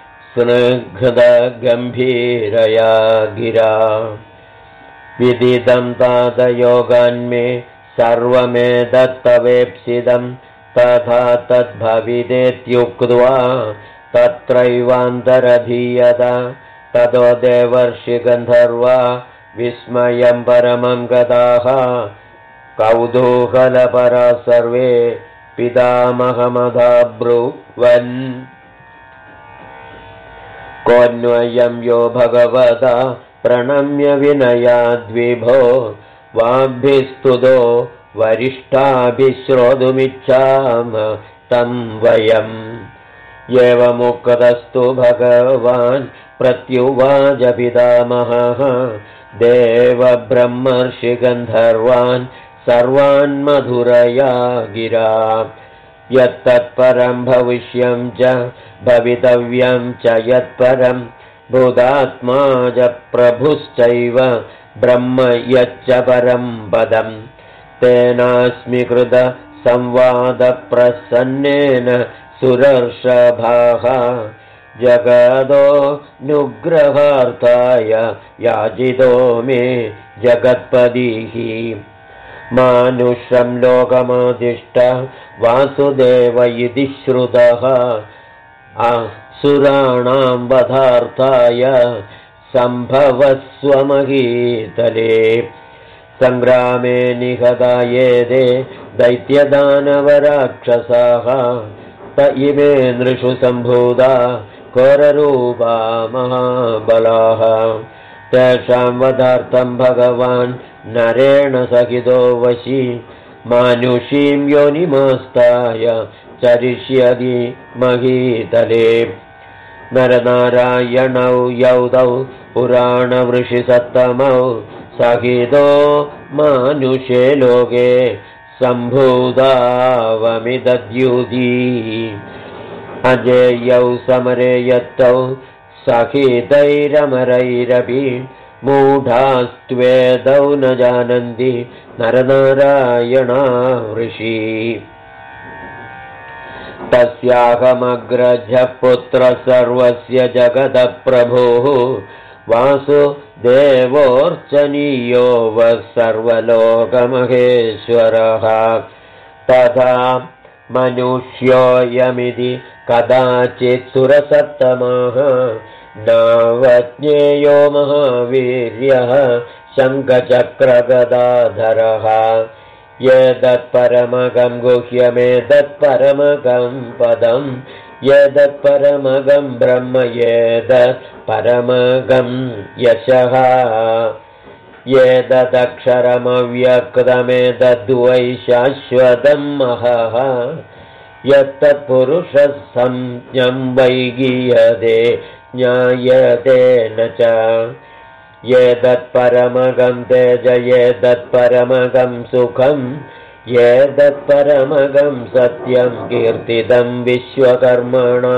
स्निग्धगम्भीरया गिरा विदितं तातयोगान्मे सर्वमेतत्तवेप्सितं तथा तद्भविदेत्युक्त्वा तत्रैवान्तरधीयत ततो देवर्षिगन्धर्वा विस्मयं परमं गताः कौतूहलपरा सर्वे पितामहमधाब्रुवन् कोऽन्वयं यो भगवता प्रणम्य विनयाद्विभो वाग्भिस्तुतो वरिष्ठाभिश्रोतुमिच्छाम तं वयम् एवमुक्तस्तु भगवान् प्रत्युवाच पितामहः देवब्रह्मर्षिगन्धर्वान् सर्वान् मधुरया गिरा यत्तत्परं भविष्यं च भवितव्यं च यत्परं भूतात्मा च प्रभुश्चैव ब्रह्म यच्च परं पदम् तेनास्मि कृत संवादप्रसन्नेन सुरर्षभाः जगदो नुग्रहार्थाय याचितो मे जगत्पतिः मानुषं लोकमादिष्ट वासुदेव इति श्रुतः असुराणां वधार्थाय सम्भवस्वमहीतले सङ्ग्रामे निहता येते दैत्यदानवराक्षसाः त इमे नृषु सम्भूता घोररूपा महाबलाः तेषां वधार्थं भगवान् नरेण सहितो वशी मानुषीं योनिमास्ताय चरिष्यति महीतले नरनारायणौ यौतौ पुराणवृषिसत्तमौ सहितो मानुषे लोके सम्भूतावमिदद्युति अजेयौ समरे यत्तौ सहितैरमरैरपि मूढास्त्वेदौ न जानन्ति नरनारायणा ऋषि तस्याहमग्रजपुत्र सर्वस्य जगतः प्रभुः वासुदेवोऽर्चनीयो वः सर्वलोकमहेश्वरः तथा मनुष्योऽयमिति कदाचित् सुरसत्तमः नावज्ञेयो महावीर्यः शङ्खचक्रगदाधरः यदत्परमगं गुह्यमेतत्परमगं पदं यदत्परमगं ब्रह्म यदत्परमगं यशः यदक्षरमव्यक्तमेतद्वै शाश्वतं महः यत्तत्पुरुषः संज्ञं वै गीयते ज्ञायते न च येदत्परमगं तेज येदत्परमगं सुखं येदत्परमगं सत्यं कीर्तितं विश्वकर्मणा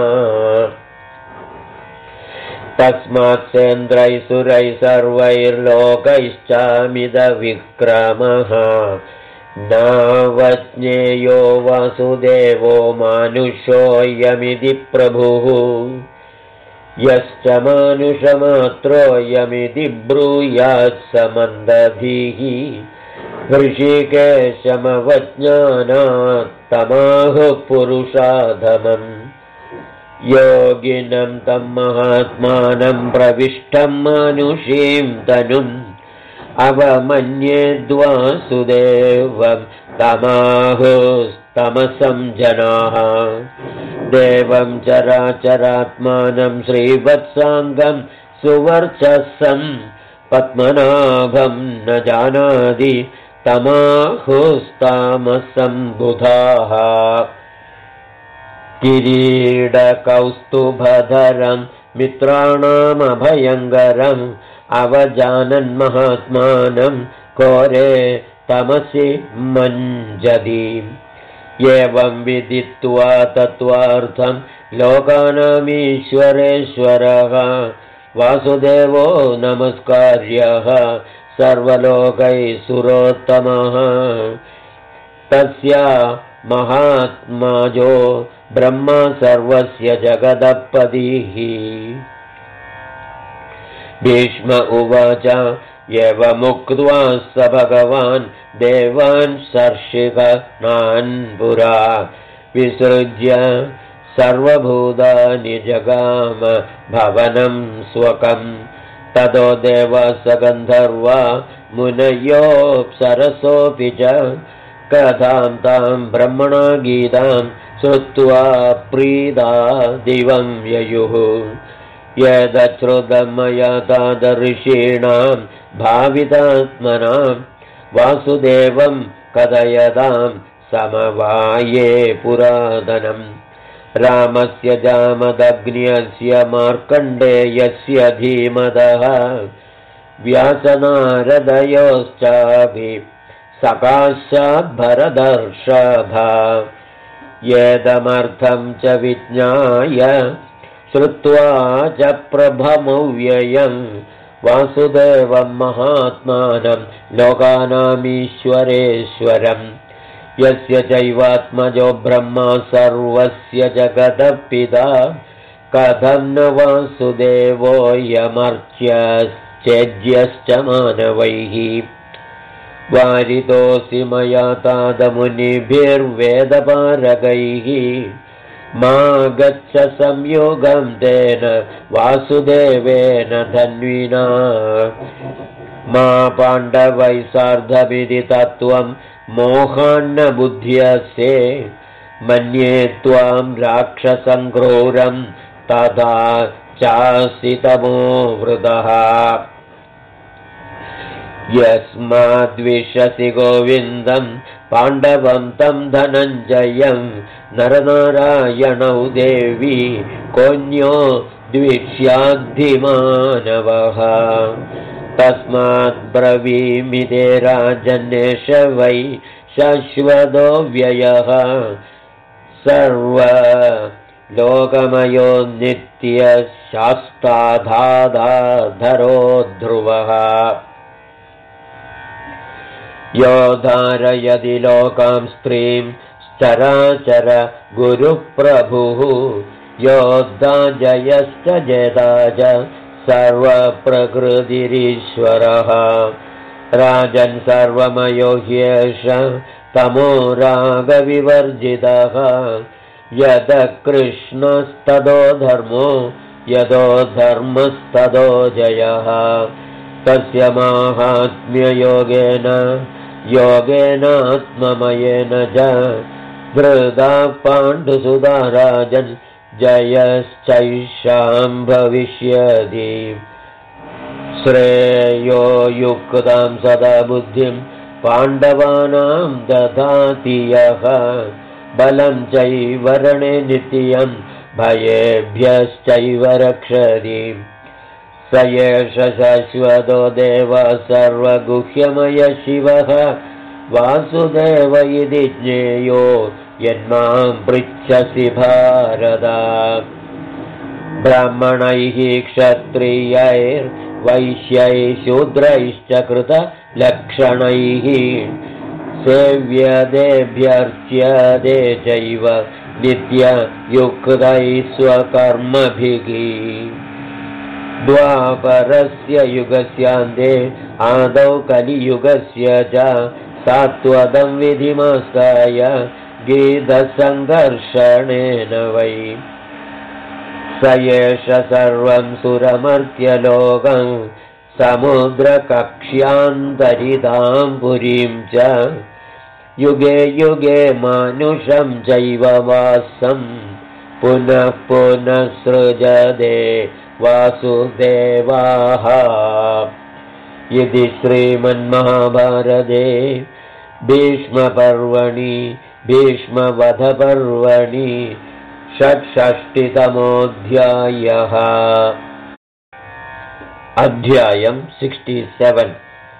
तस्मात् सेन्द्रैः सुरैः सर्वैर्लोकैश्चामिदविक्रमः नावज्ञेयो वासुदेवो मानुषोऽयमिति प्रभुः यश्च मानुषमात्रोऽयमिति ब्रूयात् समन्दधीः ऋषिकेशमवज्ञानात् तमाहुः पुरुषाधमम् योगिनं तं महात्मानं प्रविष्टं मानुषीं तनुम् अवमन्येद्वासुदेवं तमाहुस्तमसं जनाः देवं चराचरात्मानं श्रीवत्साङ्गं सुवर्चसं पद्मनाभं न जानाति तमाहुस्तामसं बुधाः किरीटकौस्तुभधरं मित्राणामभयङ्करम् अवजानन्महात्मानं घोरे तमसि मञ्जति। एवं विदित्वा तत्त्वार्थं लोकानामीश्वरेश्वरः वासुदेवो नमस्कार्यः सर्वलोकैः सुरोत्तमः। तस्य महात्माजो ब्रह्मा सर्वस्य जगदपतिः। भीष्म उवाच एवमुक्त्वा स भगवान् देवान् सर्षिगणान् पुरा विसृज्य सर्वभूतानि जगाम भवनं स्वकम्। ततो देवास गन्धर्वा मुनयोऽप्सरसोऽपि च कथां तां ब्रह्मणा गीतां श्रुत्वा प्रीता दिवं ययुः। यदश्रुतं मया तादृशीणां भावितात्मनां वासुदेवं कथयतां समवाये पुरातनम्। रामस्य जामदग्न्यस्य मार्कण्डेयस्य धीमतः व्यासनारदयोश्चापि सकाशाद्भरदर्षभा। येदमर्थं च विज्ञाय श्रुत्वा च प्रभमव्ययं वासुदेवं महात्मानं लोकानामीश्वरेश्वरम्। यस्य चैवात्मजो ब्रह्मा सर्वस्य जगतः पिता कथं न वासुदेवोऽयमर्च्यश्चेज्यश्च मानवैः। वारितोऽसि मया तादमुनिभिर्वेदपारगैः मा गच्छ संयोगं तेन वासुदेवेन धन्विना। मा पाण्डवैः सार्धमिति तत्त्वं मोहान्न बुध्यसे मन्ये त्वां राक्षसं क्रूरं तथा चासि तमोवृतः। यस्माद्विशसि गोविन्दं पाण्डवं तं धनञ्जयं नरनारायणौ देवी कोऽन्यो द्विष्याद्धिमानवः। तस्मात् ब्रवीमि ते राजन्येष वै शाश्वतो व्ययः सर्वलोकमयो नित्यशास्ताधाधरो ध्रुवः। यो धारयति लोकां स्त्रीं चराचर गुरुप्रभुः योद्धा जयश्च जेता च सर्वप्रकृतिरीश्वरः। राजन् सर्वमयो ह्येष तमो रागविवर्जितः। यतः कृष्णस्ततो धर्मो यतो धर्मस्ततो जयः। तस्य माहात्म्ययोगेन योगेनात्ममयेन च धृता पाण्डुसुता राजन् जयश्चैषां भविष्यति। श्रेयो युक्तां सदा बुद्धिं पाण्डवानां ददाति यः बलं चैव रणे नित्यं भयेभ्यश्चैव रक्षति। स एष शाश्वतो देव सर्वगुह्यमय शिवः वासुदेव इति ज्ञेयो यन्मां पृच्छसि भारत। ब्राह्मणैः क्षत्रियैर्वैश्यैः शूद्रैश्च कृतलक्षणैः सेव्यतेऽभ्यर्च्यते चैव नित्ययुक्तैः स्वकर्मभिः। द्वापरस्य युगस्यान्ते आदौ कलियुगस्य च सात्वतं विधिमास्ताय गीतसङ्घर्षणेन वै। स एष सर्वं सुरमर्त्यलोकं समुद्रकक्ष्यान्तरितां पुरीं च युगे युगे मानुषं चैव वासं पुनः पुनः सृजते वासुदेवाः। इति श्रीमन्महाभारते भीष्मपर्वणि भीष्मवधपर्वणि षट्षष्टितमोऽध्यायः। अध्यायं 67।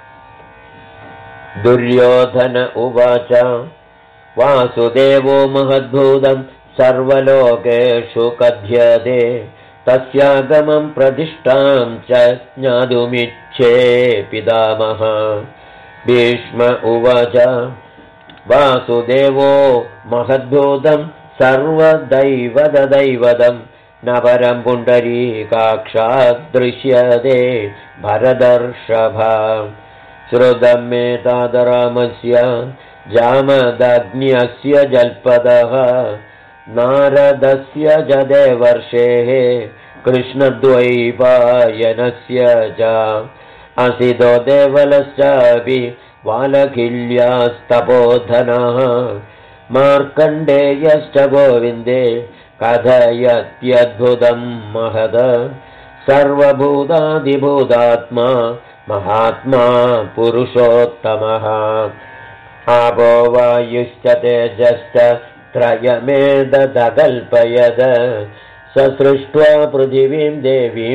दुर्योधन उवाच वासुदेवो महद्भूतं सर्वलोकेषु कथ्यते तस्यागमं प्रतिष्ठां च ज्ञातुमिच्छे पितामहः। भीष्म उवाच वासुदेवो महद्भूतं सर्वदैवतदैवतं न परं पुण्डरीकाक्षात् दृश्यते भरतर्षभ। श्रुतं मे तादरामस्य जामदग्न्यस्य जल्पदः नारदस्य च देवर्षेः कृष्णद्वैपायनस्य च असितो देवलश्चापि वालकिल्यास्तपोधनः मार्कण्डेयश्च गोविन्दे कथयत्यद्भुतं महद सर्वभूतादिभूतात्मा महात्मा पुरुषोत्तमः। आपो वायुश्च तेजश्च त्रयमेतदकल्पयद स सृष्ट्वा पृथिवीं देवीं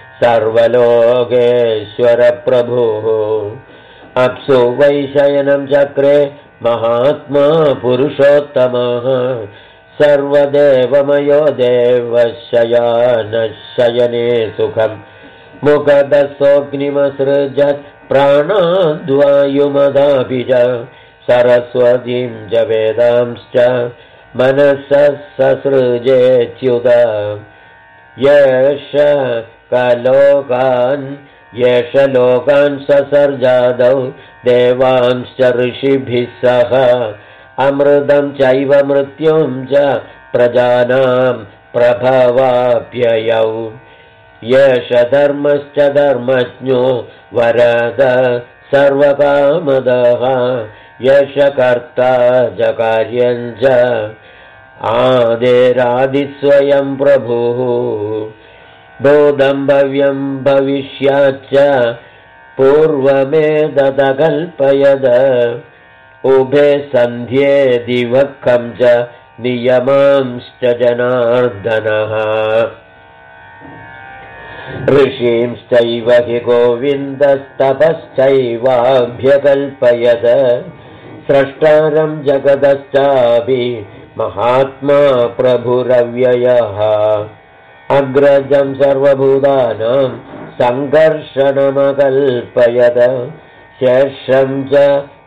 सर्वलोकेश्वरप्रभुः। अप्सु वैशयनं चक्रे महात्मा पुरुषोत्तमः सर्वदेवमयो देवशयानः शयने सुखम् मुखदसोऽग्निमसृजत् प्राणाद्वायुमदापि च सरस्वतीं च वेदांश्च मनसः ससृजेच्युत येष लोकान् ससर्जादौ देवांश्च ऋषिभिः सह अमृतं चैव मृत्युं च प्रजानां प्रभवाप्ययौ येष धर्मश्च धर्मज्ञो वरद सर्वकामदः येष कर्ता च कार्यं च आदिरादिस्वयं प्रभुः। भूतं भव्यं भविष्याच्च पूर्वमेतदकल्पयद उभे सन्ध्ये दिवक्खं च नियमांश्च जनार्दनः। ऋषींश्चैव हि गोविन्दस्तपश्चैवाभ्यकल्पयत स्रष्टारं जगदश्चापि महात्मा प्रभुरव्ययः। अग्रजं सर्वभूतानां सङ्घर्षणमकल्पयत शेषं च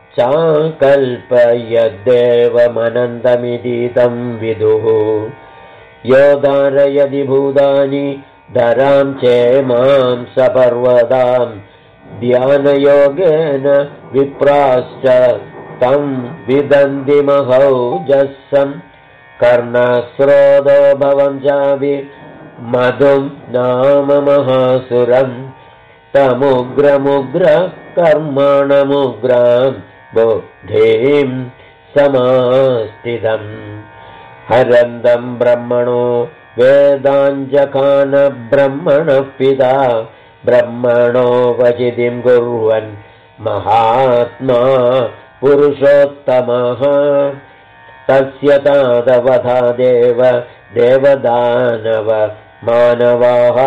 चाकल्पयद्देवमनन्तमिति तं विदुः। यो धारयति भूतानि धरां चेमां सपर्वतां ध्यानयोगेन विप्राश्च तं विदन्ति महौजस्सं कर्णस्रोतो भवं चापि मधुं नाम महासुरं तमुग्रमुग्रकर्मणमुग्रां बुद्धिं समास्थितम् हरन्दं ब्रह्मणो वेदाञ्जखान ब्रह्मणः पिता ब्रह्मणो वचितिं कुर्वन् महात्मा पुरुषोत्तमः। तस्य तादवधा देवदानव मानवाः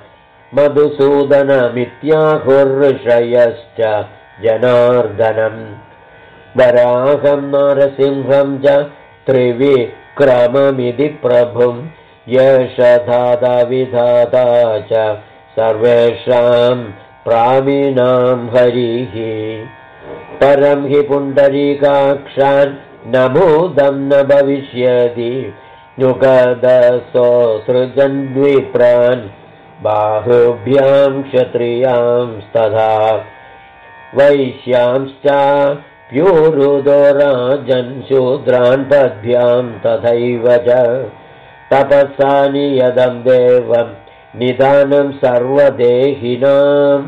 मधुसूदनमित्याहुर्षयश्च जनार्दनम्। वराहं नारसिंहं च त्रिविक्रममिति प्रभुं येष धाता विधाता च सर्वेषां प्राणिनां हरिः। परं हि पुण्डरीकाक्षान् न भूतं न भविष्यति नुगदसोऽसृजन्विप्रान् बाहुभ्यां क्षत्रियांस्तथा वैश्यांश्च प्यूरुदो राजन् शूद्रान् पद्भ्यां तथैव च तपसा नियतं देवं निदानं सर्वदेहिनाम्।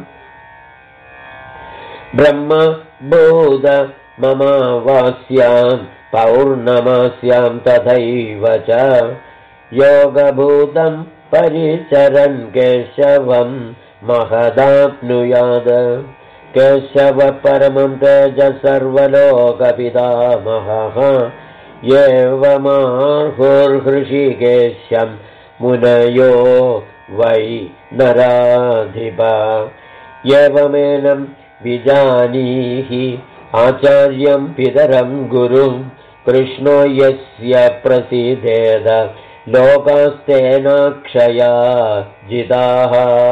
ब्रह्मबोध ममावास्यां पौर्णमास्यां तथैव च योगभूतं परिचरन् केशवं महदाप्नुयाद। केशव परमं तेज सर्वलोकपितामहः एवमाहुर्हृषिकेशं मुनयो वै नराधिप एवमेनं विजानीहि आचार्यं पितरं गुरुं कृष्णो यस्य प्रसीदेद लोकास्तेनाक्षया जिताः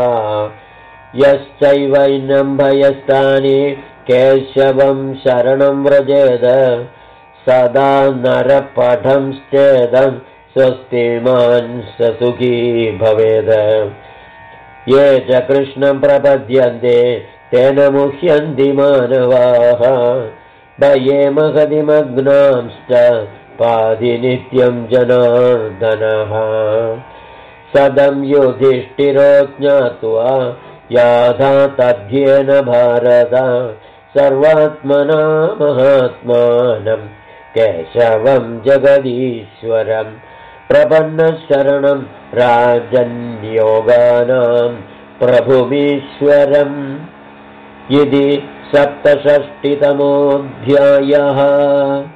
यश्चैवैनं भयस्थानि केशवं शरणं व्रजेद सदा नरपठंश्चेदं स्वस्तिमान् स सुखी भवेद ये च कृष्णं प्रपद्यन्ते तेन मुह्यन्ति मानवाः भये महदिमग्नांश्च पादि नित्यं जनार्दनः सदं युधिष्ठिरो ज्ञात्वा याथा तद्येन भारत सर्वात्मना महात्मानं केशवं जगदीश्वरं प्रपन्नशरणं राजन्योगानां प्रभुमीश्वरम् इति 67तमोऽध्यायः।